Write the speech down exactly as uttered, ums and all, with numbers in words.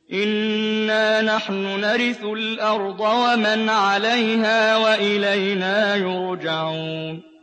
إِنَّا نَحْنُ نَرِثُ الْأَرْضَ وَمَنْ عَلَيْهَا وَإِلَيْنَا يُرْجَعُونَ